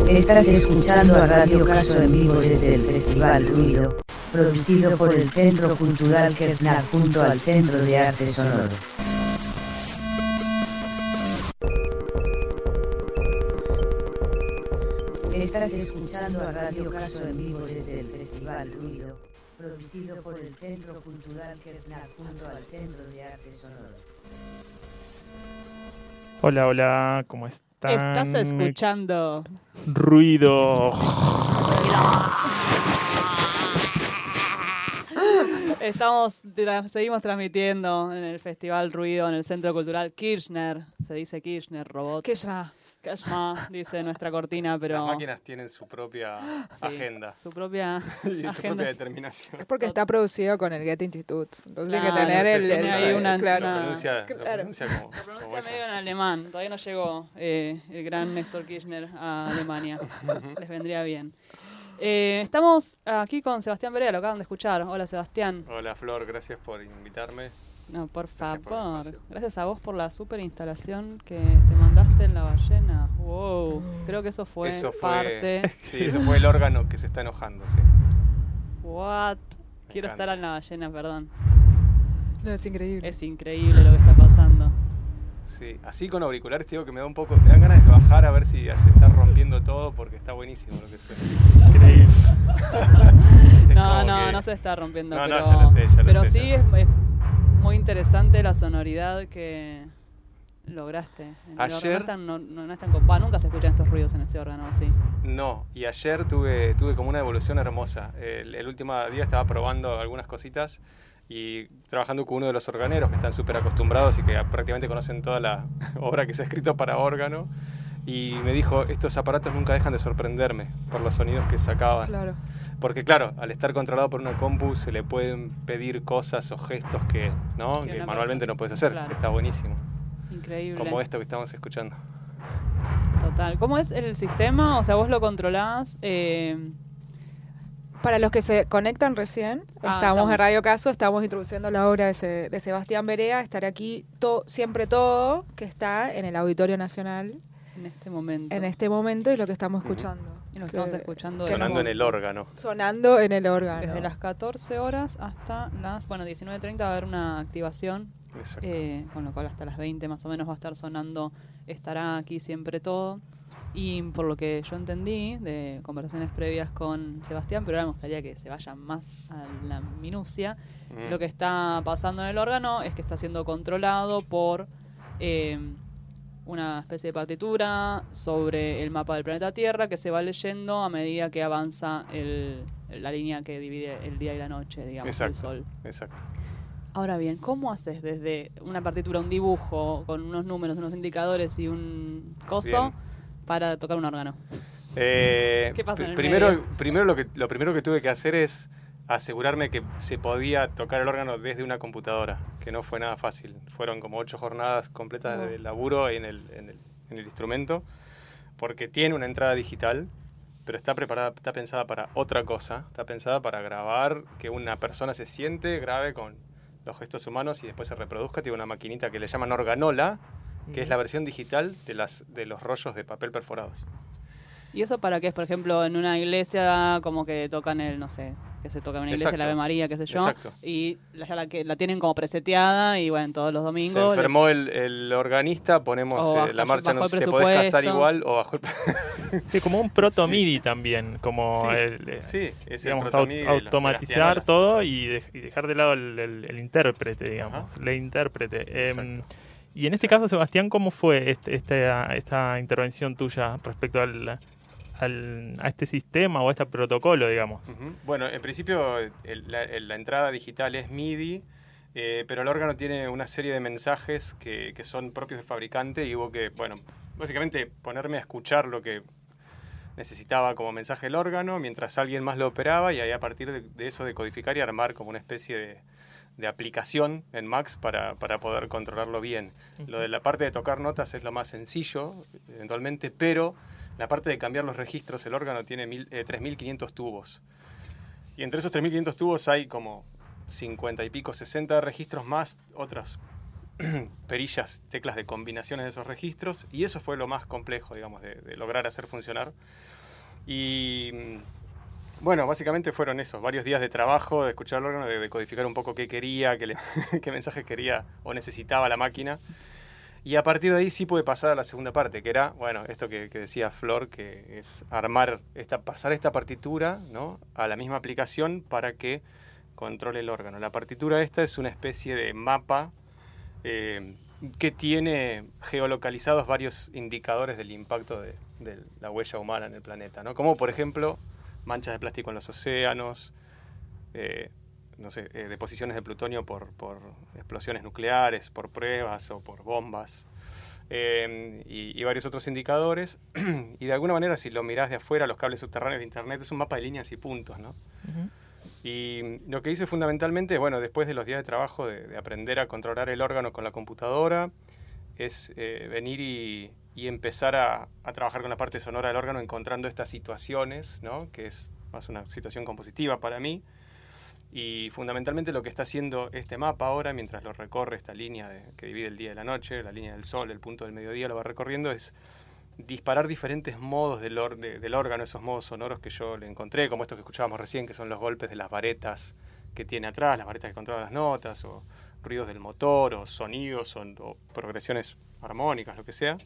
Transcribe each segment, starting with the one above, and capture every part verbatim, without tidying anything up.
Estás escuchando a Radio Caso en vivo desde el Festival Ruido, producido por el Centro Cultural Kerchner junto al Centro de Arte Sonoro. Estás escuchando a Radio Caso en vivo desde el Festival Ruido, producido por el Centro Cultural Kerchner junto al Centro de Arte Sonoro. Hola, hola, ¿cómo están? Estás escuchando Ruido. Estamos, tra- seguimos transmitiendo en el Festival Ruido, en el Centro Cultural Kirchner. Se dice Kirchner, robot. Kirchner. Kirchner, dice nuestra cortina, pero... Las máquinas tienen su propia sí, agenda Su propia y su agenda. propia determinación. Es porque está producido con el Goethe Institute. Entonces hay que Claro, tener el... tiene el- ahí una- claro. Lo una- pronuncia, lo Claro. pronuncia como, Lo pronuncia como medio ella. en alemán. Todavía no llegó eh, el gran Néstor Kirchner a Alemania. Les vendría bien. Eh, estamos aquí con Sebastián Berea, lo acaban de escuchar. Hola, Sebastián. Hola Flor, gracias por invitarme. No, por Gracias por el favor. espacio. Gracias a vos por la super instalación que te mandaste en la ballena. Wow. Creo que eso fue Eso fue, parte. sí, eso fue el órgano que se está enojando, sí. What? Me Quiero encanta. estar en la ballena, perdón. No, es increíble. Es increíble lo que está pasando. Sí, así con auriculares te digo que me da un poco, me dan ganas de bajar a ver si se está rompiendo todo porque está buenísimo lo que suena. Increíble. Es No, como no, que- no se está rompiendo. No, pero, no, ya lo sé, ya lo pero sé, sí ya es, lo sé. es muy interesante la sonoridad que lograste. En el Ayer- órgano. No es tan, no, no es tan compa- nunca se escuchan estos ruidos en este órgano, ¿sí? No, y ayer tuve, tuve como una evolución hermosa. El, el último día estaba probando algunas cositas y trabajando con uno de los organeros que están súper acostumbrados y que prácticamente conocen toda la obra que se ha escrito para órgano. Y me dijo, estos aparatos nunca dejan de sorprenderme por los sonidos que sacaban. Claro. Porque claro, al estar controlado por una compu se le pueden pedir cosas o gestos que, ¿no? Que que una manualmente persona- no puedes hacer. claro. Que está buenísimo. Increíble. Como esto que estamos escuchando. Total. ¿Cómo es el sistema? O sea, vos lo controlás. Eh, Para los que se conectan recién, Ah, estamos, estamos. en Radio Caso, estamos introduciendo la obra de, Se- de Sebastián Berea, estar aquí to- siempre todo, que está en el Auditorio Nacional en este momento. en este momento y lo que estamos Ujú. escuchando. Y lo que Que- estamos escuchando que Sonando no- en el órgano. Sonando en el órgano. Desde las catorce horas hasta las, bueno, diecinueve treinta va a haber una activación, Exacto. eh, con lo cual hasta las veinte más o menos va a estar sonando, estará aquí siempre todo. Y por lo que yo entendí de conversaciones previas con Sebastián, pero ahora me gustaría que se vayan más a la minucia, Mm. lo que está pasando en el órgano es que está siendo controlado por eh, una especie de partitura sobre el mapa del planeta Tierra que se va leyendo a medida que avanza el, la línea que divide el día y la noche, digamos, el Exacto. sol. Exacto. Ahora bien, ¿cómo haces desde una partitura, un dibujo con unos números, unos indicadores y un coso Bien. para tocar un órgano? Eh, ¿Qué pasa en el primero, medio? primero lo, que, lo primero que tuve que hacer es asegurarme que se podía tocar el órgano desde una computadora, que no fue nada fácil. Fueron como ocho jornadas completas Oh. de laburo en el, en, el, en el instrumento, porque tiene una entrada digital, pero está preparada, está pensada para otra cosa. Está pensada para grabar, que una persona se siente, grabe con los gestos humanos y después se reproduzca. Tiene una maquinita que le llaman organola, que es la versión digital de, las, de los rollos de papel perforados. ¿Y eso para qué es? Por ejemplo, en una iglesia como que tocan el, no sé, que se toca en una iglesia Exacto. la Ave María, qué sé yo, Exacto. y la, ya la, que, la tienen como preseteada y bueno, todos los Se domingos... le- enfermó el, el organista, ponemos O eh, bajo- la marcha, bajo no el sé, te podés casar presupuesto. igual o bajo el... Sí, como un proto Sí. MIDI también, como Sí, el, eh, sí, es digamos, el protomidi au- de la- de las automatizar pianolas. todo y, de- y dejar de lado el, el- el intérprete, digamos, Ajá. la intérprete. Em, Exacto. y en este caso, Sebastián, ¿cómo fue este, esta, esta intervención tuya respecto al, al- a este sistema o a este protocolo, digamos? Ujú. Bueno, en principio el- la, el- la entrada digital es MIDI, eh, pero el órgano tiene una serie de mensajes que, que son propios del fabricante y hubo que, bueno, básicamente ponerme a escuchar lo que necesitaba como mensaje el órgano mientras alguien más lo operaba y ahí a partir de, de eso decodificar y armar como una especie de, de aplicación en Max para, para poder controlarlo bien. Lo de la parte de tocar notas es lo más sencillo, eventualmente, pero la parte de cambiar los registros, el órgano tiene mil, eh, tres mil quinientos tubos. Y entre esos tres mil quinientos tubos hay como cincuenta y pico, sesenta registros más, otros perillas, teclas de combinaciones de esos registros, y eso fue lo más complejo, digamos, de, de lograr hacer funcionar. Y bueno, básicamente fueron esos, varios días de trabajo, de escuchar el órgano, de, de codificar un poco qué quería, qué, le, qué mensajes quería o necesitaba la máquina. Y a partir de ahí sí pude pasar a la segunda parte, que era, bueno, esto que, que decía Flor, que es armar, esta, pasar esta partitura, ¿no?, a la misma aplicación para que controle el órgano. La partitura esta es una especie de mapa eh, que tiene geolocalizados varios indicadores del impacto de, de la huella humana en el planeta, ¿no? Como, por ejemplo, manchas de plástico en los océanos, eh, no sé, eh, deposiciones de plutonio por, por explosiones nucleares, por pruebas o por bombas, eh, y, y varios otros indicadores. Y de alguna manera, si lo mirás de afuera, los cables subterráneos de Internet, es un mapa de líneas y puntos, ¿no? Uh-huh. Y lo que hice fundamentalmente, bueno, después de los días de trabajo, de, de aprender a controlar el órgano con la computadora, es eh, venir y, y empezar a, a trabajar con la parte sonora del órgano, encontrando estas situaciones, ¿no?, que es más una situación compositiva para mí. Y fundamentalmente lo que está haciendo este mapa ahora, mientras lo recorre esta línea de, que divide el día de la noche, la línea del sol, el punto del mediodía, lo va recorriendo, es disparar diferentes modos del, or, de, del órgano, esos modos sonoros que yo le encontré, como estos que escuchábamos recién, que son los golpes de las varetas que tiene atrás, las varetas que controlan las notas, o ruidos del motor, o sonidos, o, o progresiones armónicas, lo que sea.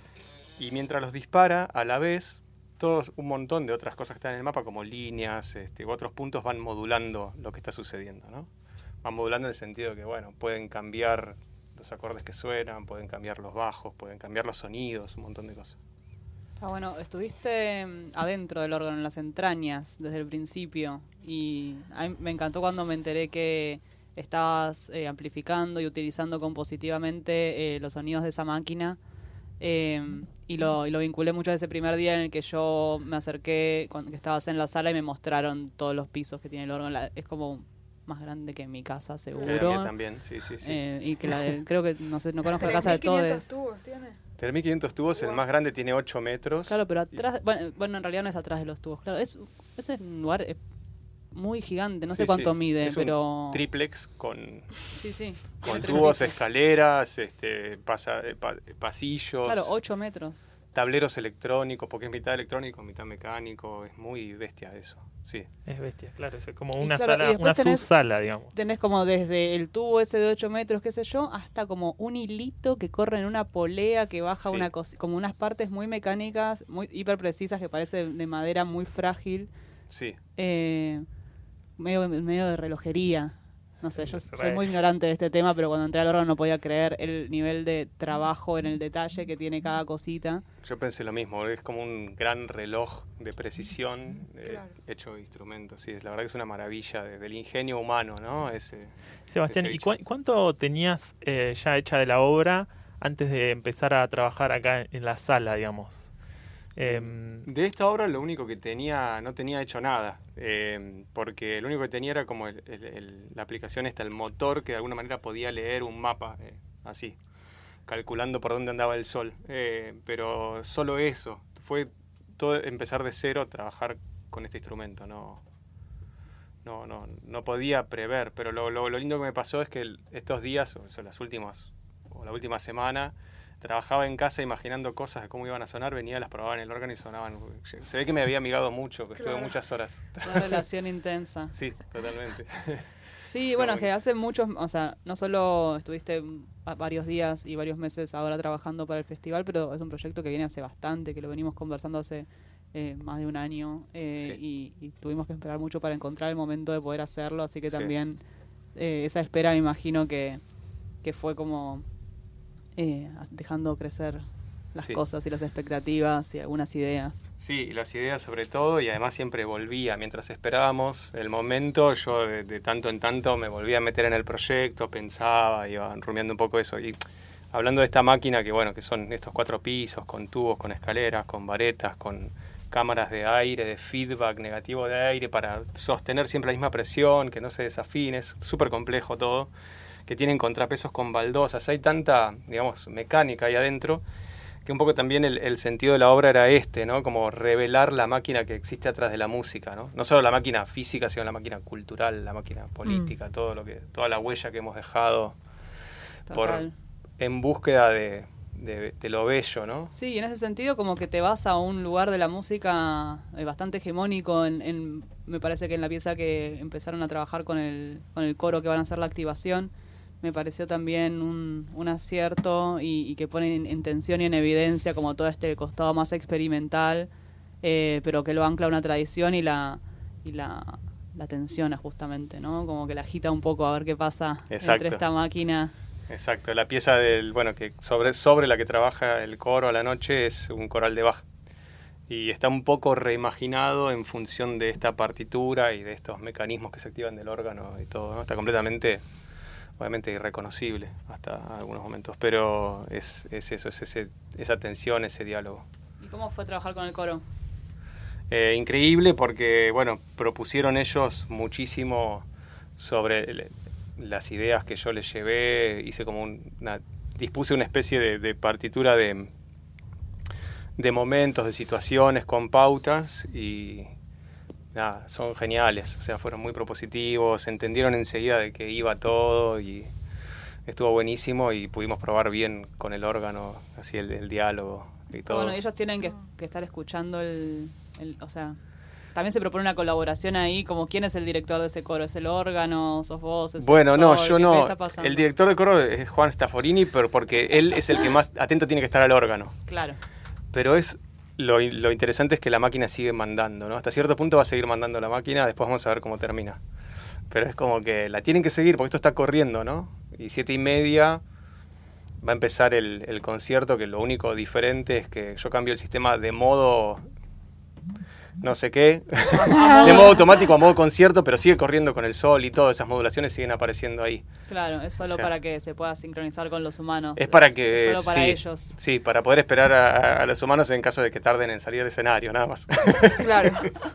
Y mientras los dispara, a la vez, todos un montón de otras cosas que están en el mapa, como líneas, este, u otros puntos, van modulando lo que está sucediendo, ¿no? Van modulando en el sentido de que, bueno, pueden cambiar los acordes que suenan, pueden cambiar los bajos, pueden cambiar los sonidos, un montón de cosas. Está bueno, estuviste adentro del órgano, en las entrañas, desde el principio, y a mí me encantó cuando me enteré que estabas eh, amplificando y utilizando compositivamente eh, los sonidos de esa máquina. Eh, y, lo, y lo vinculé mucho a ese primer día en el que yo me acerqué, cuando que estabas en la sala y me mostraron todos los pisos que tiene el órgano. La, es como más grande que mi casa, seguro. La también, sí, sí, sí. Eh, y que la de, creo que, no sé, no conozco la casa de todos. tres mil quinientos tubos tiene. tres mil quinientos tubos, wow. El más grande tiene ocho metros. Claro, pero atrás, bueno, bueno, en realidad no es atrás de los tubos, claro. Es, es un lugar es muy gigante, no sí, sé cuánto sí. mide, es pero... un triplex con, sí, sí. con tubos, escaleras, este, pasa, pa, pasillos. Claro, ocho metros. Tableros electrónicos, porque es mitad electrónico, mitad mecánico, es muy bestia eso, sí. Es bestia, claro, es como una claro, sala, una tenés, subsala, digamos. Tenés como desde el tubo ese de ocho metros, qué sé yo, hasta como un hilito que corre en una polea que baja sí. una cosa, como unas partes muy mecánicas, muy hiper precisas, que parece de madera muy frágil. Sí. Eh, medio, medio de relojería. No sé, yo soy muy ignorante de este tema, pero cuando entré al órgano no podía creer el nivel de trabajo en el detalle que tiene cada cosita. Yo pensé lo mismo, es como un gran reloj de precisión eh, claro. hecho de instrumentos. Sí, la verdad que es una maravilla de, del ingenio humano, ¿no? Ese, Sebastián, ese ¿y cu- cuánto tenías eh, ya hecha de la obra antes de empezar a trabajar acá en la sala, digamos? Eh, de esta obra lo único que tenía, no tenía hecho nada, eh, porque lo único que tenía era como el, el, el, la aplicación esta, el motor que de alguna manera podía leer un mapa, eh, así, calculando por dónde andaba el sol, eh, pero solo eso, fue todo empezar de cero, trabajar con este instrumento, no, no, no, no podía prever, pero lo, lo, lo lindo que me pasó es que el, estos días, o sea, las últimas, o la última semana, trabajaba en casa imaginando cosas de cómo iban a sonar, venía, las probaba en el órgano y sonaban. Se ve que me había amigado mucho, que claro. Estuve muchas horas. Una relación intensa. Sí, totalmente. Sí, bueno, que hace muchos, o sea, no solo estuviste varios días y varios meses ahora trabajando para el festival, pero es un proyecto que viene hace bastante, que lo venimos conversando hace eh, más de un año eh, sí. y, y tuvimos que esperar mucho para encontrar el momento de poder hacerlo, así que también sí. eh, esa espera me imagino que, que fue como... Eh, dejando crecer las sí. cosas y las expectativas y algunas ideas. Sí, las ideas sobre todo, y además siempre volvía, mientras esperábamos el momento, yo de, de tanto en tanto me volvía a meter en el proyecto, pensaba, iba rumiando un poco eso, y hablando de esta máquina que bueno, que son estos cuatro pisos, con tubos, con escaleras, con varetas, con cámaras de aire, de feedback negativo de aire, para sostener siempre la misma presión, que no se desafine, es súper complejo todo, que tienen contrapesos con baldosas, hay tanta, digamos, mecánica ahí adentro, que un poco también el, el sentido de la obra era este, ¿no? Como revelar la máquina que existe atrás de la música, ¿no? No solo la máquina física, sino la máquina cultural, la máquina política, mm. todo lo que, toda la huella que hemos dejado por, en búsqueda de, de, de lo bello, ¿no? Sí, y en ese sentido como que te vas a un lugar de la música eh, bastante hegemónico. En, en, me parece que en la pieza que empezaron a trabajar con el, con el coro que van a hacer la activación, me pareció también un, un acierto y, y que pone en, en tensión y en evidencia como todo este costado más experimental, eh, pero que lo ancla a una tradición y la y la, la tensiona justamente, ¿no? Como que la agita un poco a ver qué pasa Exacto. entre esta máquina. Exacto, la pieza del, bueno, que sobre, sobre la que trabaja el coro a la noche es un coral de Bach. Y está un poco reimaginado en función de esta partitura y de estos mecanismos que se activan del órgano y todo, ¿no? Está completamente... obviamente irreconocible hasta algunos momentos, pero es, es eso, es ese, esa tensión, ese diálogo. ¿Y cómo fue trabajar con el coro? Eh, increíble porque, bueno, propusieron ellos muchísimo sobre el, las ideas que yo les llevé, hice como un, una, dispuse una especie de, de partitura de, de momentos, de situaciones con pautas y... nada, son geniales, o sea, fueron muy propositivos, entendieron enseguida de qué iba todo y estuvo buenísimo y pudimos probar bien con el órgano, así el, el diálogo y todo. Bueno, ellos tienen que, que estar escuchando el, el, o sea, también se propone una colaboración ahí, como quién es el director de ese coro, ¿es el órgano, sos vos, es bueno, el no, sol? yo ¿Qué, no, qué está pasando? el director de coro es Juan Stafforini, pero porque él es el que más atento tiene que estar al órgano. Claro. Pero es... Lo, lo interesante es que la máquina sigue mandando, ¿no? Hasta cierto punto va a seguir mandando la máquina, después vamos a ver cómo termina. Pero es como que la tienen que seguir porque esto está corriendo, ¿no? Y siete y media va a empezar el, el concierto, que lo único diferente es que yo cambio el sistema de modo... no sé qué, de modo automático a modo concierto, pero sigue corriendo con el sol y todas esas modulaciones siguen apareciendo ahí. Claro, es solo O sea, para que se pueda sincronizar con los humanos. Es para que... Es solo para sí, ellos. Sí, para poder esperar a, a los humanos en caso de que tarden en salir del escenario, nada más. Claro.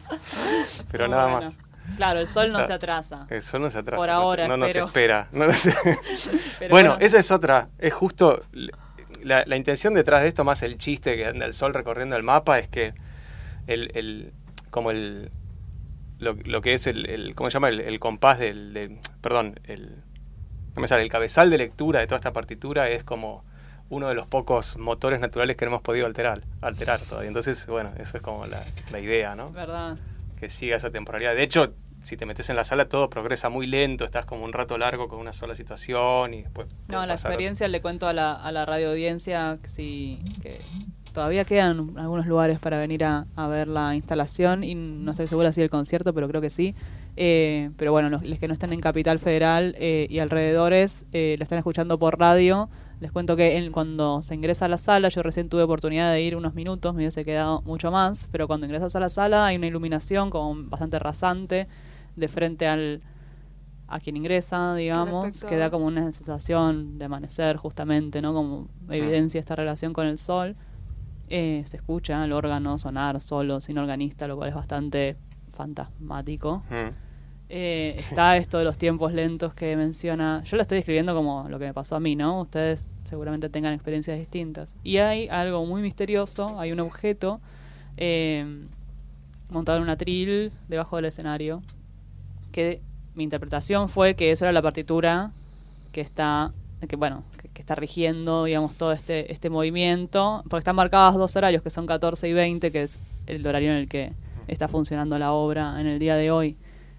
Pero Muy nada bueno. más. Claro, el sol no Claro. se atrasa. El sol no se atrasa. Por ahora, no, no nos espero. espera. No nos... Pero bueno, esa es otra. Es justo... La, la intención detrás de esto, más el chiste que anda el sol recorriendo el mapa, es que el... el como el lo, lo que es el, el ¿cómo se llama? El, el compás del, del perdón, el no me sale, el cabezal de lectura de toda esta partitura es como uno de los pocos motores naturales que no hemos podido alterar, alterar todavía. Entonces, bueno, eso es como la, la idea, ¿no? ¿Verdad? Que siga esa temporalidad. De hecho, si te metes en la sala todo progresa muy lento, estás como un rato largo con una sola situación y después... No, puede la pasar experiencia le cuento a la, a la radio audiencia que sí, que todavía quedan algunos lugares para venir a, a ver la instalación y no estoy segura si el concierto, pero creo que sí. Eh, pero bueno, los, los que no estén en Capital Federal eh, y alrededores, eh, la están escuchando por radio. Les cuento que en, cuando se ingresa a la sala, yo recién tuve oportunidad de ir unos minutos, me hubiese quedado mucho más, pero cuando ingresas a la sala hay una iluminación como bastante rasante de frente al a quien ingresa, digamos, que da como una sensación de amanecer justamente, ¿no? Como evidencia esta relación con el sol. Eh, se escucha el órgano sonar solo, sin organista, lo cual es bastante fantasmático. Mm. Eh, está esto de los tiempos lentos que menciona. Yo lo estoy describiendo como lo que me pasó a mí, ¿no? Ustedes seguramente tengan experiencias distintas. Y hay algo muy misterioso, hay un objeto eh, montado en un atril debajo del escenario, que mi interpretación fue que eso era la partitura que está, que bueno, que, que está rigiendo, digamos, todo este este movimiento, porque están marcados dos horarios, que son catorce y veinte, que es el horario en el que está funcionando la obra en el día de hoy.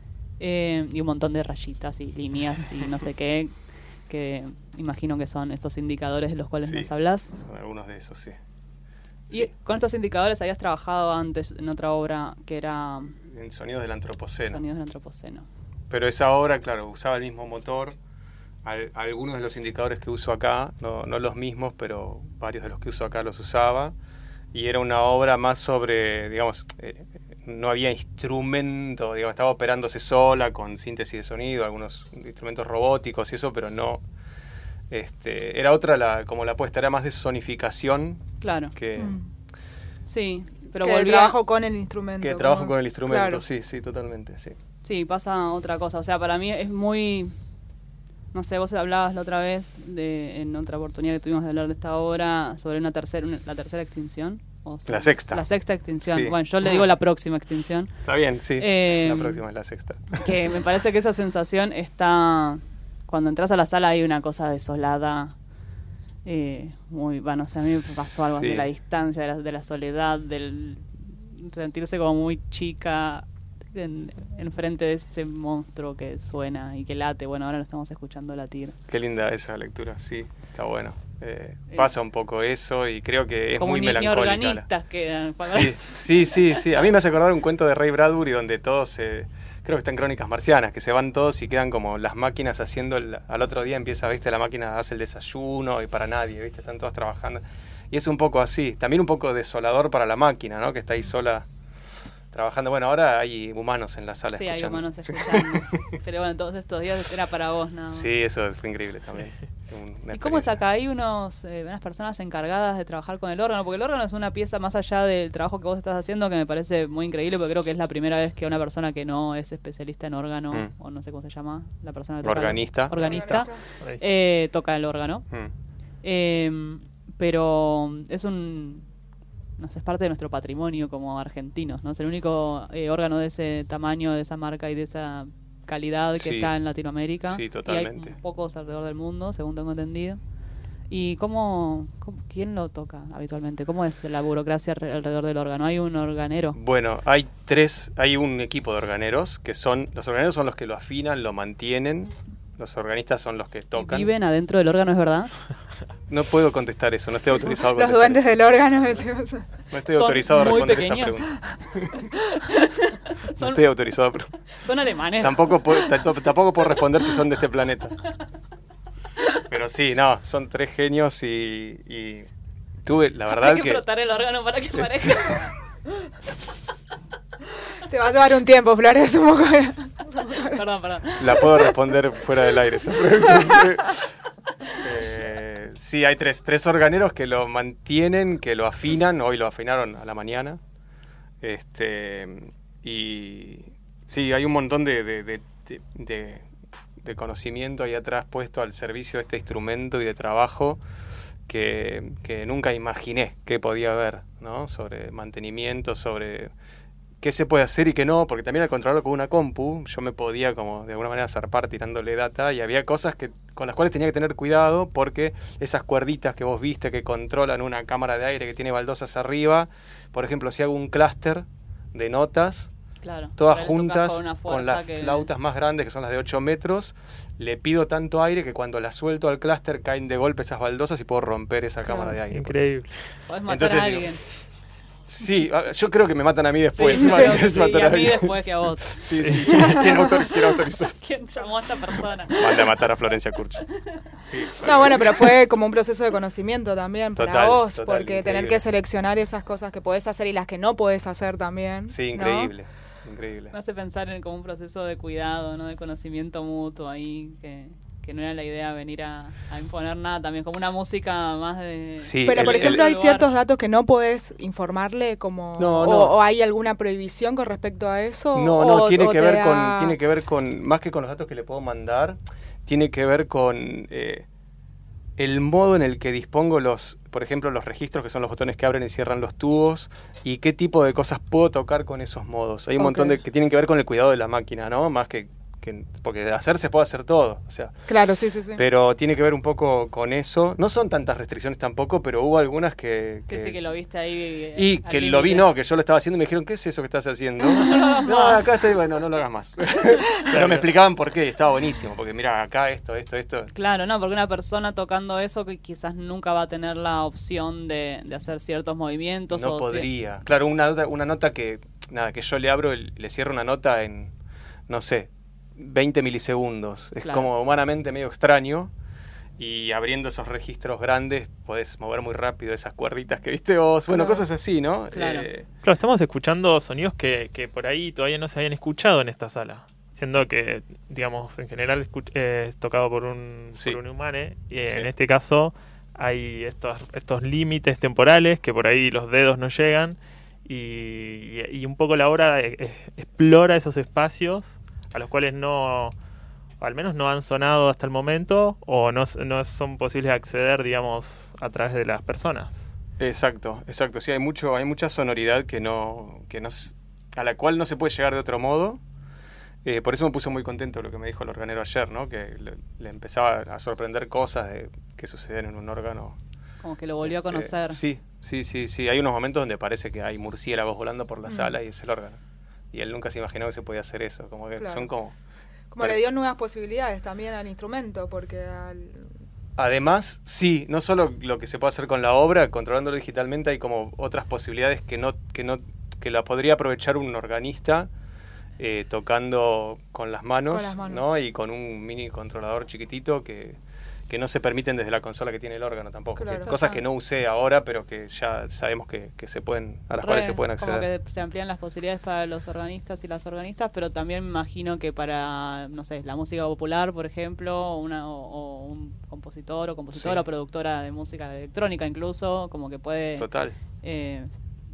Eh, y un montón de rayitas y líneas y no sé qué, que imagino que son estos indicadores de los cuales Sí, nos hablas. son algunos de esos, sí. Y con estos indicadores habías trabajado antes en otra obra que era En Sonidos del Antropoceno. Sonidos del Antropoceno. Pero esa obra, claro, usaba el mismo motor. Al, algunos de los indicadores que uso acá, no, no los mismos, pero varios de los que uso acá los usaba. Y era una obra más sobre, digamos, eh, no había instrumento, digamos, estaba operándose sola con síntesis de sonido, algunos instrumentos robóticos y eso, pero no... Este, era otra, la, como la apuesta, era más de sonificación Claro. que, Mm. Sí, pero que el volvía... trabajo con el instrumento. que trabajo como- con el instrumento. Claro. Sí, sí, totalmente, sí. Sí, pasa otra cosa. O sea, para mí es muy... No sé, vos hablabas la otra vez, de, en otra oportunidad que tuvimos de hablar de esta obra, sobre una tercera, una- la tercera extinción. O sea, La sexta. La sexta extinción. Sí. Bueno, yo le digo la próxima extinción. Está bien, sí. Eh, la próxima es la sexta. Que me parece que esa sensación está... Cuando entras a la sala hay una cosa desolada, eh, muy, bueno, o sea, a mí me pasó algo Sí. de la distancia, de la, de la soledad, del sentirse como muy chica en, en frente de ese monstruo que suena y que late. Bueno, ahora lo estamos escuchando latir. Qué linda esa lectura, sí, está bueno. Eh, pasa un poco eso y creo que es como muy ni, ni melancólica. la- organistas quedan. Sí, sí, sí, sí. A mí me hace acordar un cuento de Ray Bradbury donde todos, se, creo que está en Crónicas Marcianas, que se van todos y quedan como las máquinas haciendo, el- al otro día empieza, viste, la máquina hace el desayuno y para nadie, viste, están todos trabajando. Y es un poco así, también un poco desolador para la máquina, ¿no? Que está ahí sola trabajando. Bueno, ahora hay humanos en la sala Sí, hay escuchando. humanos escuchando. Pero bueno, todos estos días era para vos, nada más. Sí, eso fue increíble también. Una ¿Y cómo es experiencia. acá? Hay unos, eh, unas personas encargadas de trabajar con el órgano, porque el órgano es una pieza más allá del trabajo que vos estás haciendo que me parece muy increíble, porque creo que es la primera vez que una persona que no es especialista en órgano, Mm. o no sé cómo se llama, la persona que toca el- Organista. organista, Ahí. eh, toca el órgano. Mm. Eh, pero es un, no sé, es parte de nuestro patrimonio como argentinos, ¿no? Es el único eh, órgano de ese tamaño, de esa marca y de esa calidad que Sí. está en Latinoamérica. Sí, Y totalmente. hay pocos alrededor del mundo, según tengo entendido. ¿Y cómo, cómo- quién lo toca habitualmente? ¿Cómo es la burocracia alre- alrededor del órgano? ¿Hay un organero? Bueno, hay tres, hay un equipo de organeros que son, los organeros son los que lo afinan, lo mantienen, los organistas son los que ¿Y tocan. ¿Viven adentro del órgano, es verdad? No puedo contestar eso, no estoy autorizado a Los contestar duendes eso. del órgano, decimos. No estoy Son autorizado a muy responder pequeños. esa pregunta. No Son, estoy autorizado, pero son alemanes. tampoco puedo, tampoco tampoco puedo responder si son de este planeta. Pero sí, no, son tres genios y, y tuve, la verdad Hay que, que... frotar el órgano para que parezca. Te va a llevar un tiempo, Flores, un poco. Perdón, perdón. La puedo responder fuera del aire esa pregunta. Sí. Eh, sí, hay tres, tres organeros que lo mantienen, que lo afinan. Hoy lo afinaron a la mañana. Este, y sí, hay un montón de, de, de, de, de- de conocimiento ahí atrás puesto al servicio de este instrumento y de trabajo que, que nunca imaginé que podía haber, ¿no? Sobre mantenimiento, sobre qué se puede hacer y qué no, porque también al controlarlo con una compu, yo me podía como de alguna manera zarpar tirándole data y había cosas que con las cuales tenía que tener cuidado porque esas cuerditas que vos viste que controlan una cámara de aire que tiene baldosas arriba, por ejemplo, si hago un clúster de notas, Claro. todas Pero le tocas juntas con una con fuerza las que- flautas más grandes que son las de ocho metros, le pido tanto aire que cuando las suelto al clúster caen de golpe esas baldosas y puedo romper esa Claro. cámara de aire. Increíble. Podés matar Entonces a digo, alguien. Sí, a- yo creo que me matan a mí después. Sí, más creo que que es sí, matar y a mí alguien. después que a vos. Sí, sí. ¿Quién, autor- quién autorizó? ¿Quién llamó a esta persona? Manda a matar a Florencia Kurch. Sí, No, bueno, pero fue como un proceso de conocimiento también para Total, vos, total, porque tener increíble. que seleccionar esas cosas que podés hacer y las que no podés hacer también. Sí, ¿no? increíble. Increíble. Me hace pensar en como un proceso de cuidado, ¿no? De conocimiento mutuo ahí, que, que no era la idea venir a, a imponer nada, también como una música más de... Sí, Pero, el- por el- ejemplo, hay lugar. ciertos datos que no podés informarle, como No, o, no. o hay alguna prohibición con respecto a eso. No, o- no, tiene o que te ver da- con, tiene que ver con, más que con los datos que le puedo mandar, tiene que ver con eh, el modo en el que dispongo los, por ejemplo, los registros, que son los botones que abren y cierran los tubos, y qué tipo de cosas puedo tocar con esos modos. Hay un Ok. montón de que tienen que ver con el cuidado de la máquina, ¿no? Más que, que porque de hacer se puede hacer todo, o sea, Claro, sí, sí, sí. pero tiene que ver un poco con eso. No son tantas restricciones tampoco, pero hubo algunas que... Que sí que lo viste ahí. eh, Y al que lo vi, límite. no, que yo lo estaba haciendo y me dijeron, ¿qué es eso que estás haciendo? hagas No, más. acá estoy, bueno, no lo hagas más. Pero me explicaban por qué, y estaba buenísimo, porque mira, acá esto, esto, esto. Claro, no, porque una persona tocando eso que quizás nunca va a tener la opción de, de hacer ciertos movimientos. No o podría. Claro, una nota, una nota que, nada, que yo le abro, y le cierro una nota en, no sé, veinte milisegundos. Es Claro. como humanamente medio extraño. Y abriendo esos registros grandes, podés mover muy rápido esas cuerditas que viste vos. Bueno, Claro. cosas así, ¿no? Claro. Eh, Claro, estamos escuchando sonidos que, que por ahí todavía no se habían escuchado en esta sala. Siendo que, digamos, en general escu- eh, es tocado por un, Sí. por un humane. Y eh, Sí. en este caso hay estos, estos límites temporales que por ahí los dedos no llegan. Y, y- y un poco la obra eh, eh, explora esos espacios a los cuales no, al menos no han sonado hasta el momento, o no, s- no son posibles de acceder, digamos, a través de las personas. Exacto, exacto. Sí, hay mucho, hay mucha sonoridad que no, que no, s- a la cual no se puede llegar de otro modo. Eh, por eso me puso muy contento lo que me dijo el organero ayer, ¿no? Que le, le empezaba a sorprender cosas de que suceden en un órgano. Como que lo volvió a conocer. Eh, sí, sí, sí, sí. Hay unos momentos donde parece que hay murciélagos volando por la Mm. sala y es el órgano. Y él nunca se imaginó que se podía hacer eso. Como que Claro. son como... Como le dio nuevas posibilidades también al instrumento, porque al... Además, sí, no solo lo que se puede hacer con la obra, controlándolo digitalmente, hay como otras posibilidades que no, que no, que la podría aprovechar un organista eh, tocando con las manos, Con las manos. ¿no? Y con un mini controlador chiquitito que, que no se permiten desde la consola que tiene el órgano tampoco. Claro. Que- cosas que no usé ahora, pero que ya sabemos que, que se pueden, a las Re, cuales se pueden acceder. Como que se amplían las posibilidades para los organistas y las organistas, pero también me imagino que para, no sé, la música popular, por ejemplo, una, o, o un compositor o compositora Sí. o productora de música electrónica incluso, como que puede Total. eh,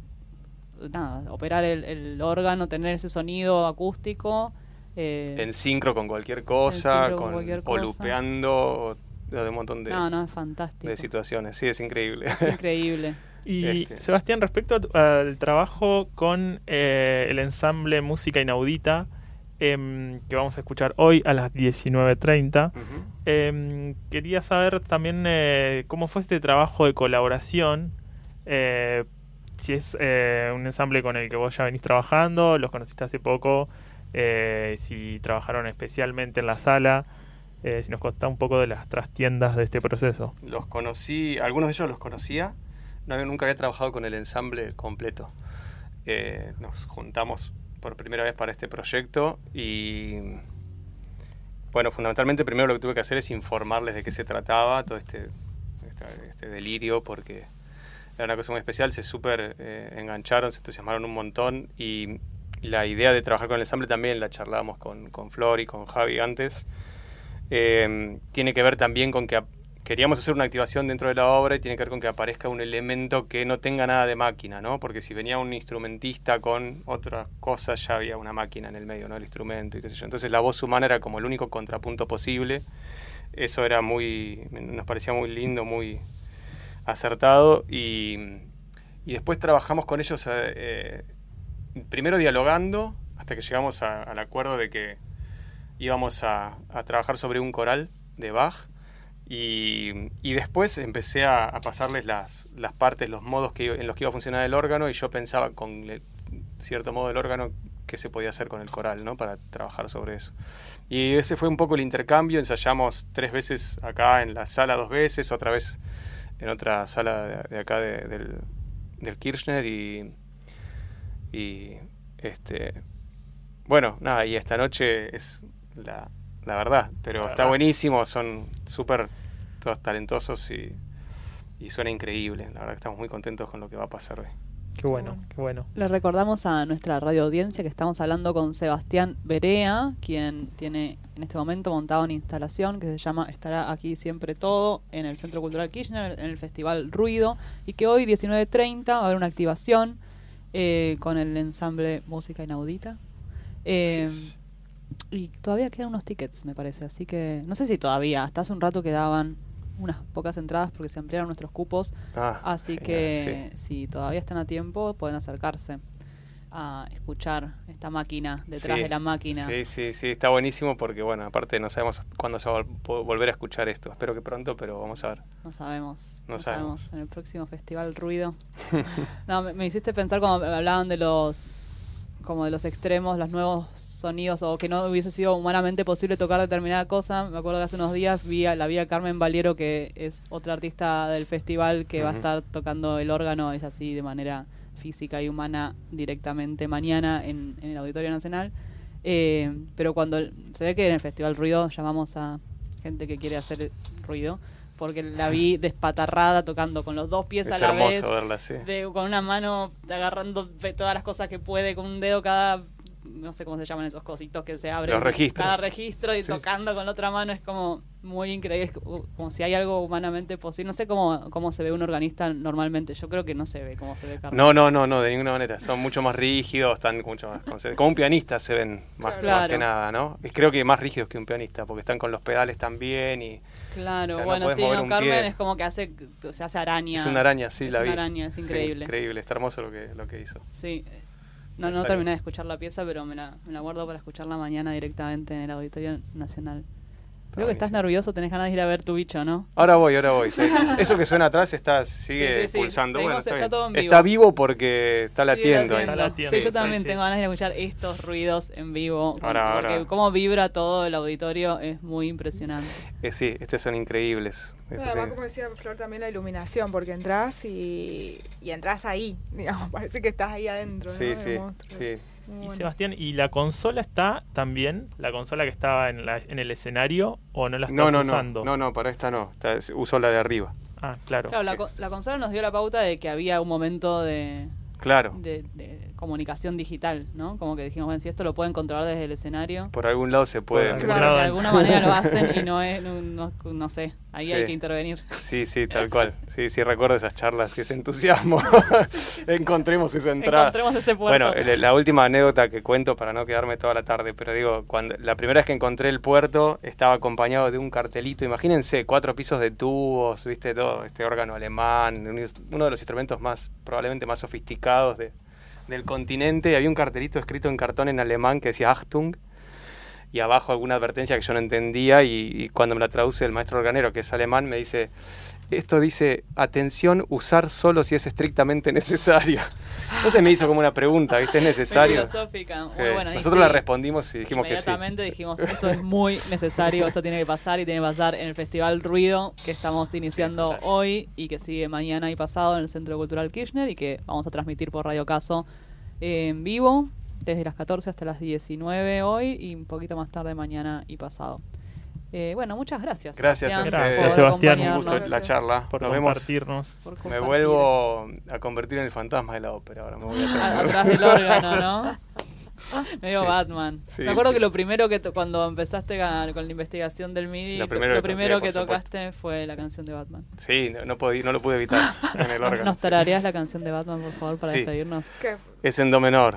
nada, operar el, el órgano, tener ese sonido acústico. eh, En sincro con cualquier cosa, sincro con con, cualquier o cosa. lupeando, o de un montón de, no, no, es fantástico. de situaciones. Sí, es increíble. Es increíble. Y Este. Sebastián, respecto a tu- al trabajo con eh, el ensamble Música Inaudita, em, que vamos a escuchar hoy a las diecinueve treinta, Ujú. em, quería saber también eh, cómo fue este trabajo de colaboración, eh, si es eh, un ensamble con el que vos ya venís trabajando, los conociste hace poco, eh, si trabajaron especialmente en la sala, eh, si nos contás un poco de las trastiendas de este proceso. Los conocí, algunos de ellos los conocía, no había- nunca había trabajado con el ensamble completo. Eh, nos juntamos por primera vez para este proyecto y, bueno, fundamentalmente primero lo que tuve que hacer es informarles de qué se trataba, todo este, este, este delirio, porque era una cosa muy especial, se súper eh, engancharon, se entusiasmaron un montón y la idea de trabajar con el ensamble también la charlábamos con, con Flor y con Javi antes. Eh, tiene que ver también con que ap- queríamos hacer una activación dentro de la obra y tiene que ver con que aparezca un elemento que no tenga nada de máquina, ¿no? Porque si venía un instrumentista con otras cosas ya había una máquina en el medio, ¿no? El instrumento y qué sé yo. Entonces la voz humana era como el único contrapunto posible. Eso era muy, nos parecía muy lindo, muy acertado y, y después trabajamos con ellos eh, primero dialogando hasta que llegamos a- al acuerdo de que íbamos a, a trabajar sobre un coral de Bach y, y después empecé a, a pasarles las, las partes, los modos que, en los que iba a funcionar el órgano y yo pensaba con le- cierto modo del órgano qué se podía hacer con el coral, ¿no? Para trabajar sobre eso. Y ese fue un poco el intercambio, ensayamos tres veces acá en la sala, dos veces, otra vez en otra sala de, de acá de- del, del Kirchner y, y este bueno, nada, y esta noche es la, la verdad, pero La está verdad. buenísimo, son súper todos talentosos y, y suena increíble, la verdad que estamos muy contentos con lo que va a pasar hoy. Qué bueno, qué bueno. Les recordamos a nuestra radio audiencia que estamos hablando con Sebastián Berea, quien tiene en este momento montado una instalación que se llama Estará Aquí Siempre Todo en el Centro Cultural Kirchner, en el Festival Ruido, y que hoy, diecinueve treinta, va a haber una activación eh, con el ensamble Música Inaudita. Eh, Así es. y todavía quedan unos tickets, me parece, así que no sé si todavía, hasta hace un rato quedaban unas pocas entradas porque se ampliaron nuestros cupos. Ah, Así genial, que sí. si todavía están a tiempo, pueden acercarse a escuchar esta máquina detrás Sí, de la máquina. Sí, sí, sí, está buenísimo porque, bueno, aparte no sabemos cuándo se va a vol- volver a escuchar esto. Espero que pronto, pero vamos a ver. No sabemos. No No, sabemos. sabemos. En el próximo Festival Ruido. No, me, me hiciste pensar cuando me hablaban de los como de los extremos, los nuevos sonidos o que no hubiese sido humanamente posible tocar determinada cosa. Me acuerdo que hace unos días vi a, la vi a Carmen Valiero, que es otra artista del festival que va a Ujú. estar tocando el órgano, ella sí, de manera física y humana directamente mañana en, en el Auditorio Nacional. Eh, pero cuando el- se ve que en el Festival Ruido llamamos a gente que quiere hacer ruido, porque la vi despatarrada tocando con los dos pies Es a la hermoso vez, verla, sí. de- con una mano agarrando de todas las cosas que puede, con un dedo cada, no sé cómo se llaman esos cositos que se abren. Los registros. Cada registro y Sí. tocando con la otra mano es como muy increíble, es como, como si hay algo humanamente posible. No sé cómo, cómo se ve un organista normalmente, yo creo que no se ve como se ve Carmen. No, no, no, no, de ninguna manera. Son mucho más rígidos, están mucho más conce- como un pianista se ven más, Claro. más que nada, ¿no? Y creo que más rígidos que un pianista, porque están con los pedales también y Claro, o sea, no bueno, podés sí, mover no, un Carmen pie. es como que hace, se hace araña. es una araña, sí, es la una vi. araña, es Sí, increíble. increíble, está hermoso lo que, lo que hizo. Sí. No, no Está terminé bien. de escuchar la pieza, pero me la, me la guardo para escucharla mañana directamente en el Auditorio Nacional. Creo que estás nervioso, tenés ganas de ir a ver tu bicho, ¿no? Ahora voy, ahora voy. Sí. Eso que suena atrás está, sigue Sí, sí, sí. pulsando. Seguimos, Bueno, está, está bien. todo en vivo. Está vivo porque está latiendo. Sí, ahí. Está latiendo. Sí, yo también Sí, sí. tengo ganas de escuchar estos ruidos en vivo. Ahora, porque ahora. cómo vibra todo el auditorio es muy impresionante. Eh, sí, estos son increíbles. Bueno, Estos además, son- como decía Flor, también la iluminación, porque entras y, y entras ahí, digamos, parece que estás ahí adentro, Sí, ¿no? sí, Del monstruo. sí. Es muy Y bueno. Sebastián, ¿y la consola está también? ¿La consola que estaba en, la, en el escenario o no la estás No, no, no, usando? no, no, para esta no. Está- uso la de arriba. Ah, claro. Claro, la, co- la consola nos dio la pauta de que había un momento de, Claro. de, de comunicación digital, ¿no? Como que dijimos, bueno, si esto lo pueden controlar desde el escenario, Por algún lado se puede. Por algún claro, lado. de alguna manera lo hacen y no es, no, no- no sé, ahí Sí. hay que intervenir. Sí, sí, tal cual. Sí, sí, recuerdo esas charlas y ese entusiasmo. Encontremos esa entrada. Encontremos ese puerto. Bueno, el- la última anécdota que cuento para no quedarme toda la tarde, pero digo, cuando la primera vez que encontré el puerto estaba acompañado de un cartelito, imagínense, cuatro pisos de tubos, viste, todo este órgano alemán, un- uno de los instrumentos más, probablemente más sofisticados de, del continente, y había un cartelito escrito en cartón en alemán que decía Achtung, y abajo alguna advertencia que yo no entendía, y, y cuando me la traduce el maestro organero, que es alemán, me dice, esto dice, atención, usar solo si es estrictamente necesario. Entonces me hizo como una pregunta, ¿viste? ¿Es Muy necesario? filosófica. Sí. Muy buena, y Nosotros sí, la respondimos y dijimos que sí. inmediatamente dijimos, esto es muy necesario, esto tiene que pasar y tiene que pasar en el Festival Ruido que estamos iniciando total. hoy y que sigue mañana y pasado en el Centro Cultural Kirchner y que vamos a transmitir por Radio Caso eh, en vivo desde las catorce hasta las diecinueve hoy y un poquito más tarde mañana y pasado. Eh, bueno, muchas gracias. Gracias a Sebastián, ustedes. por Gracias, Sebastián. Un acompañarnos, gusto la Gracias. charla. Por Nos vemos. compartirnos. por Me compartir vuelvo a convertir en el fantasma de la ópera. Ahora me voy a- a atrás del órgano, ¿no? Medio Sí. Batman. Sí, Me acuerdo sí. que lo primero que to- cuando empezaste a- con la investigación del MIDI, Lo to- primero lo que primero toqué, que por supuesto. tocaste fue la canción de Batman. Sí, no, no, podí- no lo pude evitar en el órgano. ¿Nos sí. tararías la canción de Batman, por favor, para Sí. despedirnos? ¿Qué? Es en do menor.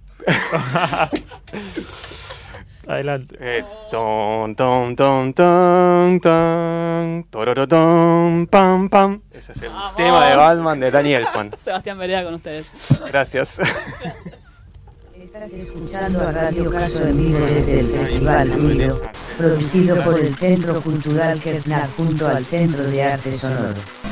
Adelante. Eh, ton, ton, ton, ton, ton, tororotón, pam, pam. Ese es el ¡Vamos! tema de Batman de Daniel Pan. Sebastián Berea con ustedes. Gracias. Estás escuchando a Radio Caso en vivo desde el Festival Ruido, producido por el Centro Cultural Kertzner junto al Centro de Arte Sonoro.